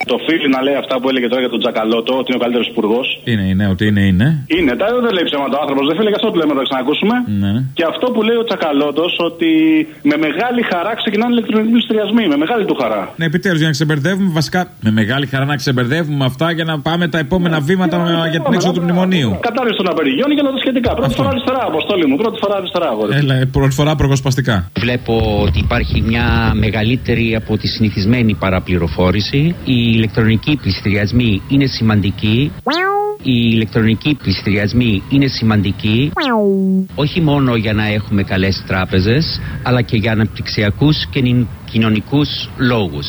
Το φίλι να λέει αυτά που έλεγε τώρα για τον Τσακαλώτο, ότι είναι ο καλύτερος υπουργός. Είναι, ότι είναι. Είναι, δεν λέει ψέματα ο άνθρωπος, δεν φίλε, γι' αυτό το λέμε να το ξανακούσουμε. Ναι. Και αυτό που λέει ο Τσακαλώτος, ότι με μεγάλη χαρά ξεκινάνε ηλεκτρονικοί πληστηριασμοί. Με μεγάλη του χαρά. Ναι, επιτέλους για να ξεμπερδεύουμε, βασικά με μεγάλη χαρά να ξεμπερδεύουμε αυτά για να πάμε τα επόμενα βήματα για την έξοδο του μνημονίου. Κατάρριση των απεργιών και όλα τα σχετικά. Πρώτη φορά αριστερά, αποστόλη μου. Πρώτη φορά αριστερά, αγόρι. Πρώτη φορά προκοσπαστικά. Βλέπω ότι υπάρχει μια μεγαλύτερη από τη συνηθισμένη παραπληροφόρηση. Οι ηλεκτρονικοί πληστηριασμοί είναι σημαντικοί. Οι ηλεκτρονικοί πληστηριασμοί είναι σημαντικοί όχι μόνο για να έχουμε καλές τράπεζες, αλλά και για αναπτυξιακούς και κοινωνικούς λόγους.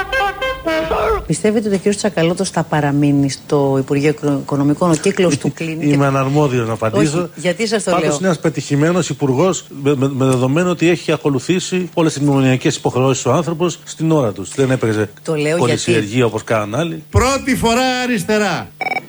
Πιστεύετε ότι ο κ. Τσακαλώτος θα παραμείνει στο Υπουργείο Οικονομικών, ο κύκλος του κλείνει? Είμαι αναρμόδιος να απαντήσω. Όχι, γιατί σας το λέω? Πάντως είναι ένας πετυχημένος υπουργός, με δεδομένο ότι έχει ακολουθήσει όλες τις μνημονιακές υποχρεώσεις ο άνθρωπος στην ώρα τους. Δεν έπαιζε πολυσυεργία όπως κάναν άλλοι. Πρώτη φορά αριστερά.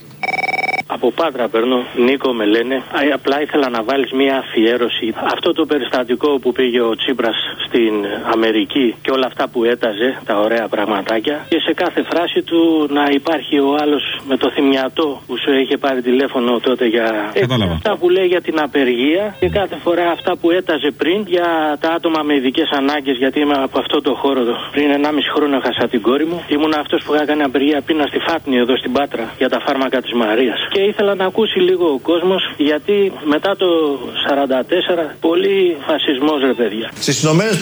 Από Πάτρα παίρνω, Νίκο με λένε. Απλά ήθελα να βάλεις μια αφιέρωση. Αυτό το περιστατικό που πήγε ο Τσίπρας στην Αμερική και όλα αυτά που έταζε, τα ωραία πραγματάκια. Και σε κάθε φράση του να υπάρχει ο άλλος με το θυμιατό που σου είχε πάρει τηλέφωνο τότε για αυτά που λέει για την απεργία. Και κάθε φορά αυτά που έταζε πριν για τα άτομα με ειδικές ανάγκες. Γιατί είμαι από αυτό το χώρο εδώ. Πριν 1,5 χρόνο έχασα την κόρη μου. Ήμουν αυτός που είχα κάνει απεργία πείνα στη Φάτνη εδώ στην Πάτρα για τα φάρμακα της Μαρίας. Και ήθελα να ακούσει λίγο ο κόσμος, γιατί μετά το 44 πολύ φασισμός, ρε παιδιά. Στις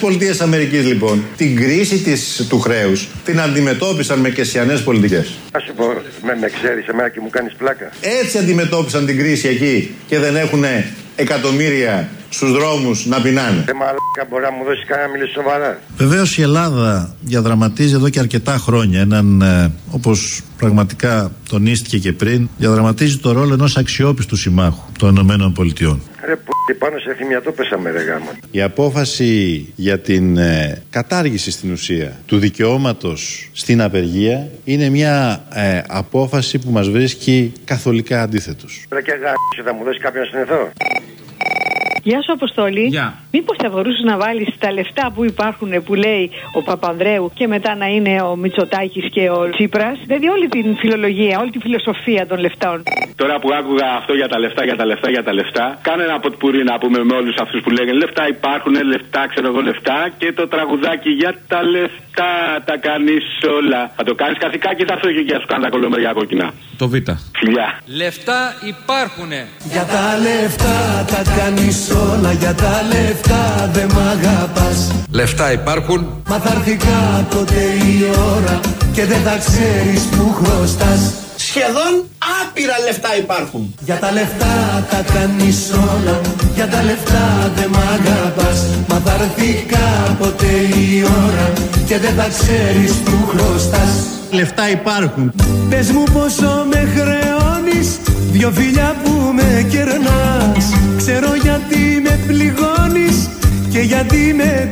ΗΠΑ λοιπόν την κρίση του χρέους την αντιμετώπισαν με κεσιανές πολιτικές. Ας σου πω, με ξέρεις εμένα και μου κάνεις πλάκα. Έτσι αντιμετώπισαν την κρίση εκεί και δεν έχουν εκατομμύρια στους δρόμους να πεινάνε. Μαλάκα, μπορεί να μου δώσει κανένα να μιλήσει σοβαρά. Βεβαίως η Ελλάδα διαδραματίζει εδώ και αρκετά χρόνια έναν, όπως πραγματικά τονίστηκε και πριν, διαδραματίζει το ρόλο ενός αξιόπιστου συμμάχου των ΗΠΑ. Ρε πάνω σε θυμιατό πέσαμε, ρε γάμα. Η απόφαση για την κατάργηση στην ουσία του δικαιώματος στην απεργία είναι μια απόφαση που μας βρίσκει καθολικά αντίθετους. Ρε και γάμισε, θα μου δώσει κάποιον να συνεθώ. Γεια σου, Αποστόλη. Μήπως θα μπορούσες να βάλεις τα λεφτά που υπάρχουν που λέει ο Παπανδρέου και μετά να είναι ο Μητσοτάκης και ο Τσίπρας? Δηλαδή όλη την φιλολογία, όλη τη φιλοσοφία των λεφτών. Τώρα που άκουγα αυτό για τα λεφτά, κάνε ένα ποτπουρί να πούμε με όλους αυτούς που λέγανε λεφτά υπάρχουν, λεφτά, ξέρω εγώ λεφτά, και το τραγουδάκι για τα λεφτά τα κάνεις όλα. Θα το κάνεις καθηκάκι ή θα έρθω και σου κάνω τα κολομεριά κόκκινα? Το Β. Φιλιά. Λεφτά υπάρχουνε. Για τα λεφτά τα κάνεις όλα, για τα λεφτά δεν μ' αγαπάς. Λεφτά υπάρχουν. Μα θα έρθει κάποτε η ώρα και δεν θα ξέρεις που χρωστάς. Σχεδόν άπειρα λεφτά υπάρχουν. Για τα λεφτά τα κάνεις όλα, για τα λεφτά δεν μ' αγαπάς. Μα θα έρθει κάποτε η ώρα και δεν θα ξέρεις που χρωστάς. Λεφτά υπάρχουν. Πες μου πόσο με χρεώνεις, δυο φιλιά που με κερνάς. Ξέρω γιατί με πληγώνεις και γιατί με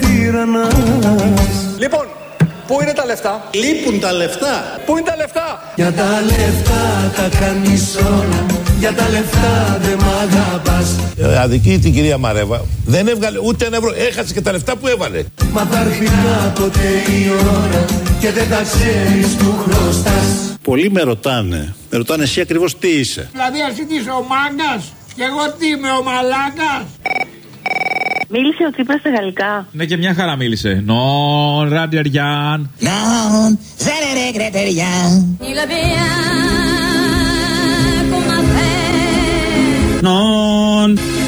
τυραννάς. Λοιπόν, πού είναι τα λεφτά? Λείπουν τα λεφτά. Πού είναι τα λεφτά? Για τα λεφτά τα κάνεις όλα, για τα λεφτά δεν μ' αγαπάς. Αδική την κυρία Μαρέβα, δεν έβγαλε ούτε ένα ευρώ, έχασε και τα λεφτά που έβαλε. Μα θα έρθει κάποτε η ώρα και δεν θα ξέρεις που χρωστάς. Πολλοί με ρωτάνε εσύ ακριβώς τι είσαι. Δηλαδή εσύ τι είσαι, ο μάγκας? Και εγώ τι είμαι, ο μαλάκας? Μίλησε ο Τσίπρας στα γαλλικά? Ναι, και μια χαρά μίλησε. Non, Radierian. Non, je ne regrette rien. Non.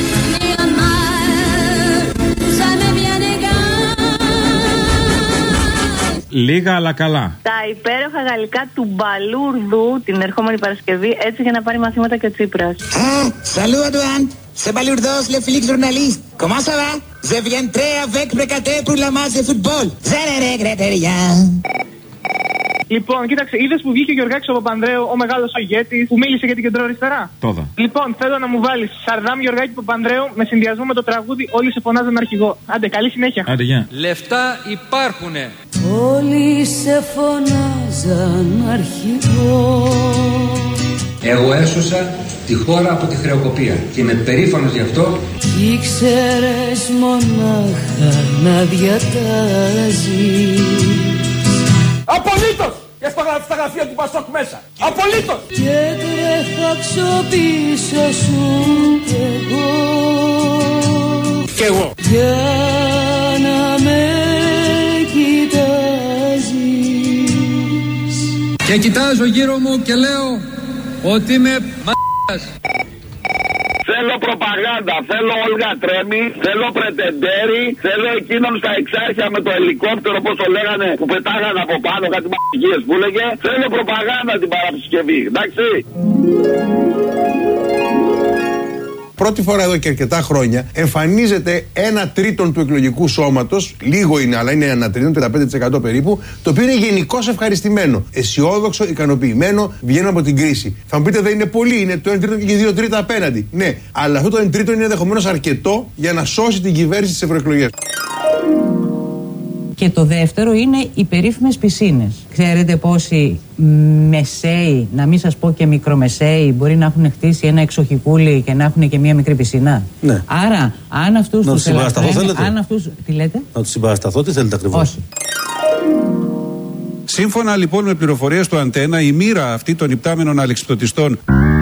Λίγα αλλά καλά. Τα υπέροχα γαλλικά του Μπαλούρδου την ερχόμενη Παρασκευή, έτσι για να πάρει μαθήματα και ο Τσίπρας. Salut Antoine, c'est Balourdos, le flic journaliste. Comment ça va? Je viendrai avec Brecaté pour la match de football. Je ne regrette rien. Λοιπόν, κοίταξε, είδες που βγήκε ο Γιωργάκης ο Παπανδρέου, ο μεγάλος ο ηγέτης, που μίλησε για την κεντροαριστερά? Τόδα. Λοιπόν, θέλω να μου βάλεις Σαρδάμ Γιωργάκη Παπανδρέου με συνδυασμό με το τραγούδι Όλοι σε φωνάζαν αρχηγό. Άντε, καλή συνέχεια. Άντε, γεια. Λεφτά υπάρχουνε. Όλοι σε φωνάζαν αρχηγό. Εγώ έσωσα τη χώρα από τη χρεοκοπία και είμαι περήφανος γι' αυτό. Κι ήξερες μονάχα να διατάζεις. Απολύτως! Και στο στα γραφεία του Πασόκ μέσα. Απολύτως. Και τρέχα πίσω σου κι εγώ. Κι εγώ. Για να με κοιτάζεις. Και κοιτάζω γύρω μου και λέω ότι είμαι μ***ας. Θέλω προπαγάνδα, θέλω Όλγα Τρέμι, θέλω Πρετεντέρι, θέλω εκείνον στα εξάρχεια με το ελικόπτερο, όπως το λέγανε, που πετάγανε από πάνω κάτι μαγικές που έλεγε. Θέλω προπαγάνδα την Παρασκευή, εντάξει. Πρώτη φορά εδώ και αρκετά χρόνια εμφανίζεται 1/3 του εκλογικού σώματος, λίγο είναι, αλλά είναι 1/3, 35% περίπου, το οποίο είναι γενικώς ευχαριστημένο, αισιόδοξο, ικανοποιημένο, βγαίνουν από την κρίση. Θα μου πείτε δεν είναι πολύ, είναι το 1/3 και 2/3 απέναντι. Ναι, αλλά αυτό το 1/3 είναι ενδεχομένως αρκετό για να σώσει την κυβέρνηση στις ευρωεκλογές. Και το δεύτερο είναι οι περίφημες πισίνες. Ξέρετε πόσοι μεσαίοι, να μην σας πω και μικρομεσαίοι, μπορεί να έχουν χτίσει ένα εξοχικούλι και να έχουν και μία μικρή πισίνα. Ναι. Άρα, αν αυτούς τους ελαφρύνει, αν αυτούς... Τι λέτε? Να τους συμπαρασταθώ, τι θέλετε ακριβώς? Όχι. Σύμφωνα λοιπόν με πληροφορίες του Αντένα, η μοίρα αυτή των υπτάμενων αλεξιπτωτιστών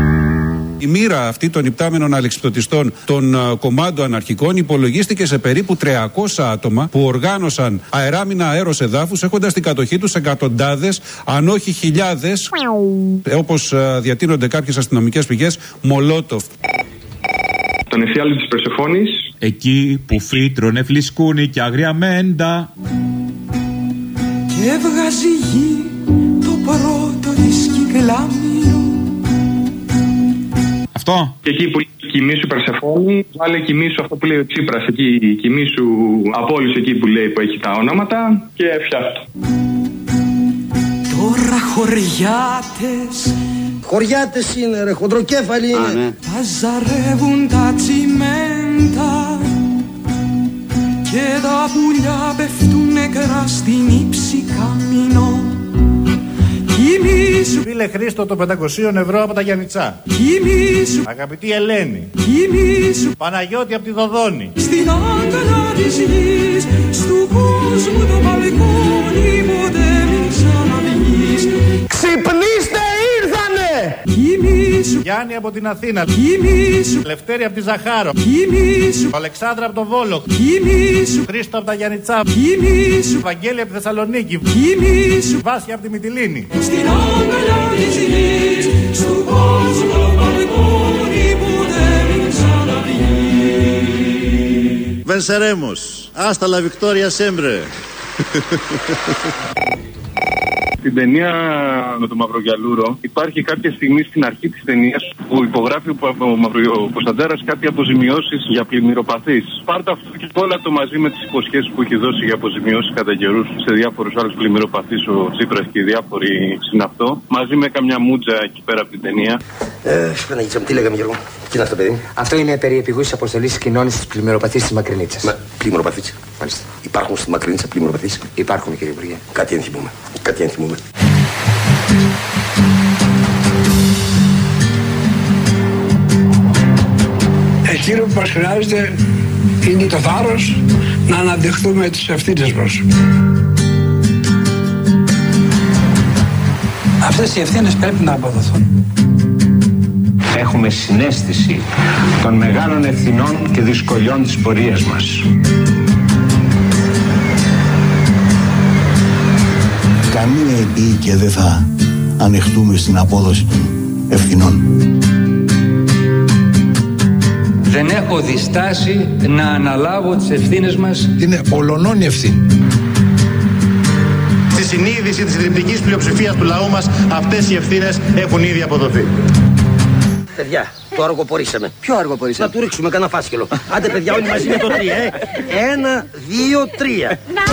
των κομμάτων αναρχικών υπολογίστηκε σε περίπου 300 άτομα που οργάνωσαν αεράμινα αέρος εδάφους, έχοντας στην κατοχή τους εκατοντάδες, αν όχι χιλιάδες, όπως διατείνονται κάποιες αστυνομικές πηγές, μολότοφ. Τον εφιάλτη της Περσεφόνης. Εκεί που φύτρωνε φλισκούνι και άγρια μέντα. Και έβγαζε γη το πρώτο της κυκλάμιο. Αυτό. Και εκεί που κοιμήσου Περσεφόνη, βάλε κοιμήσου αυτό που λέει ο Τσίπρας, εκεί κοιμήσου Απόλλης, εκεί που λέει που έχει τα ονόματα, και φτιάχτω. Τώρα χωριάτες είναι ρε, χοντροκέφαλοι είναι. Ναι. Τα ζαρεύουν τα τσιμέντα και τα πουλιά πέφτουν νεκρά στην ύψη καμινό. Κοιμήσου. Φίλε Χρήστο, το 500 ευρώ από τα Γιαννιτσά. Κοιμήσου. Αγαπητή Ελένη. Κοιμήσου. Παναγιώτη από τη Δοδόνη. Στην άγκαλα της γης, στου κόσμου το μπαλκόνι, ποτέ μην ξαναβγείς. Ξυπνήστε, ήρθανε! Κοιμήσου. Γιάννη από την Αθήνα. Κοιμήσου. Λευτέρη από τη Ζαχάρο. Κοιμήσου. Αλεξάνδρα από τον Βόλο. Κοιμήσου. Χρήστο από τα Γιαννιτσά. Κοιμήσου. Βαγγέλη από τη Θεσσαλονίκη. Κοιμήσου. Βάσια από τη Μυτιλήνη. Στην άγκαλα της γης, στου κόσμου το μπαλκόνι, ποτέ μην ξαναβγείς. Venceremos. Hasta la victoria siempre. Στην ταινία με τον Μαυρογιαλούρο υπάρχει κάποια στιγμή στην αρχή της ταινίας που υπογράφει ο Κωνσταντέρας κάτι αποζημιώσεις για πλημμυροπαθείς. Πάρτε αυτό και όλα το μαζί με τις υποσχέσεις που έχει δώσει για αποζημιώσεις κατά καιρούς σε διάφορους άλλους πλημμυροπαθείς ο Τσίπρας και οι διάφοροι συναυτό, μαζί με καμιά μούτζα εκεί πέρα από την ταινία. Παναγίτσα μου, τι λέγαμε Γιώργο? Τι είναι αυτό, παιδί? Αυτό είναι περί επιγούσης αποστολής κοινώνησης της πλημμυροπαθείς της Μακρινίτσας. Πλημμυροπαθείς? Μάλιστα. Υπάρχουν στη Μακρινίτσα πλημμυροπαθείς? Υπάρχουν, κύριε Υπουργέ. Κάτι ενθυμούμε. Εκείνο που μας χρειάζεται είναι το θάρρος να αναδειχθούμε τις ευθύνες μας. Αυτές οι ευθύνες πρέπει να αποδοθούν. Έχουμε συναίσθηση των μεγάλων ευθυνών και δυσκολιών της πορείας μας. Καμία επί και δεν θα ανεχτούμε στην απόδοση των ευθυνών. Δεν έχω διστάσει να αναλάβω τις ευθύνες μας. Είναι ολονών ευθύνη. Στη συνείδηση της συντριπτικής πλειοψηφίας του λαού μας αυτές οι ευθύνες έχουν ήδη αποδοθεί. Παιδιά, το αργοπορήσαμε. Ποιο αργοπορήσαμε? Να του ρίξουμε κανένα φάσκελο. Άντε παιδιά, όλοι μαζί με το 3, 1, 2, 3. Να!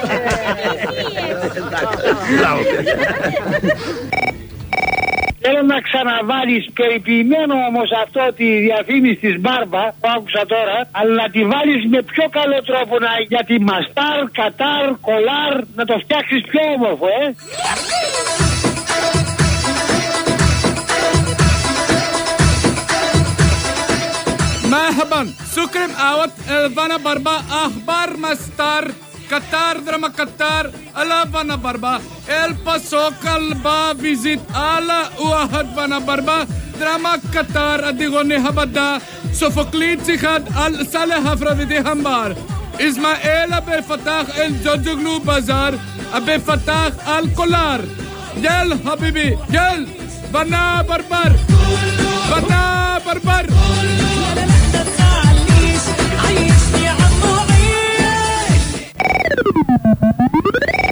Θέλω να ξαναβάλεις περιποιημένο όμως αυτό τη διαφήμιση της Μπάρμπα που άκουσα τώρα, αλλά να τη βάλεις με πιο καλό τρόπο, γιατί μαστάρ, κατάρ, κολάρ, να το φτιάξεις πιο όμορφο, مرحبا شكرا اوت الفانا بربا اخبار مستر Qatar, drama Qatar, ala Vana Barba, El Paso Kalba visit ala Uahad Vana Barba, drama Qatar, Adigone Habada, Sophocles Zichad al Saleh Afrodite Hambar, Ismail Abel Fatah El Jojoglu Bazar, Abel Fatah Al Kolar, Yel Habibi, Yel Vana Barbar, Vana Barbar.